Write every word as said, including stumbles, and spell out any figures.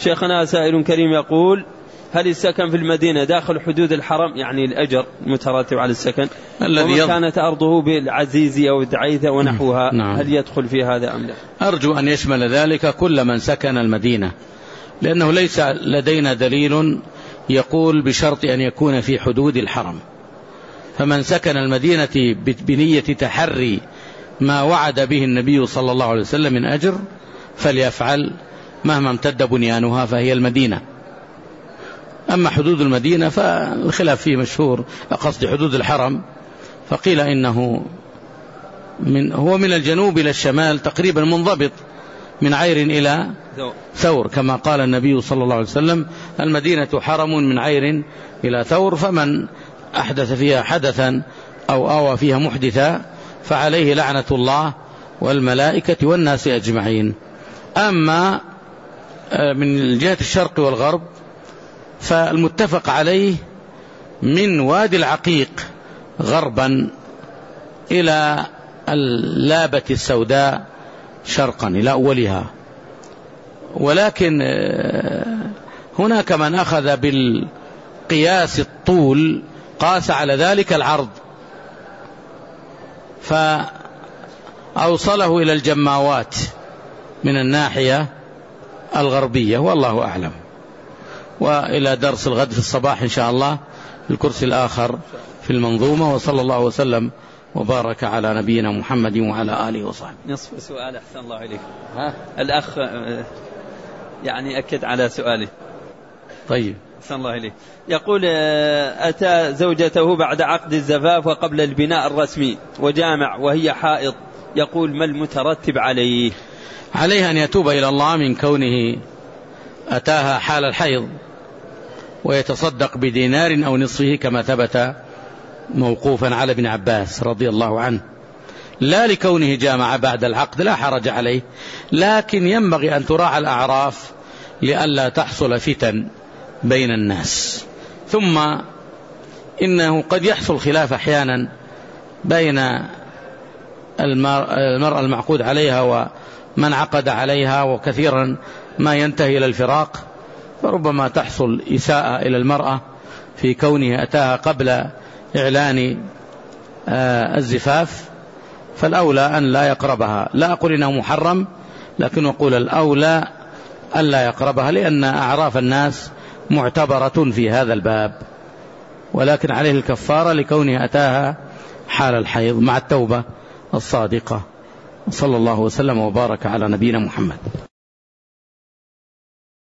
شيخنا سائل كريم يقول: هل السكن في المدينة داخل حدود الحرم، يعني الأجر مترتب على السكن، ومن يض... كانت أرضه بالعزيزية أو الدعيثة ونحوها، نعم. هل يدخل في هذا أم لا؟ أرجو أن يشمل ذلك كل من سكن المدينة، لأنه ليس لدينا دليل يقول بشرط أن يكون في حدود الحرم. فمن سكن المدينة بنية تحري ما وعد به النبي صلى الله عليه وسلم من أجر فليفعل، مهما امتد بنيانها فهي المدينة. أما حدود المدينة فالخلاف فيه مشهور، قصد حدود الحرم، فقيل إنه من هو من الجنوب إلى الشمال تقريبا منضبط من عير إلى ثور، كما قال النبي صلى الله عليه وسلم: المدينة حرم من عير إلى ثور، فمن أحدث فيها حدثا أو آوى فيها محدثا فعليه لعنة الله والملائكة والناس أجمعين. أما من جهة الشرق والغرب فالمتفق عليه من وادي العقيق غربا إلى اللابة السوداء شرقا إلى أولها، ولكن هناك من أخذ بالقياس الطول قاس على ذلك العرض فأوصله إلى الجماوات من الناحية الغربية، والله أعلم. وإلى درس الغد في الصباح إن شاء الله في الكرسي الآخر في المنظومة. وصلى الله وسلم وبارك على نبينا محمد وعلى آله وصحبه. نصف سؤال أحسن الله إليك. ها؟ الأخ يعني أكد على سؤاله. طيب أحسن الله إليك. يقول: أتى زوجته بعد عقد الزفاف وقبل البناء الرسمي وجامع وهي حائض، يقول: ما المترتب عليه؟ عليه أن يتوب إلى الله من كونه أتاها حال الحيض ويتصدق بدينار أو نصفه كما ثبت موقوفا على ابن عباس رضي الله عنه، لا لكونه جامع بعد العقد، لا حرج عليه، لكن ينبغي أن تراعى الأعراف لئلا تحصل فتن بين الناس. ثم إنه قد يحصل خلاف أحيانا بين المرأة المعقود عليها ومن عقد عليها، وكثيرا ما ينتهي إلى الفراق، فربما تحصل إساءة إلى المرأة في كونه أتاها قبل إعلان الزفاف، فالأولى أن لا يقربها. لا أقول إنه محرم، لكن أقول الأولى أن لا يقربها، لأن أعراف الناس معتبرة في هذا الباب، ولكن عليه الكفارة لكونه أتاها حال الحيض مع التوبة الصادقة. صلى الله وسلم وبارك على نبينا محمد.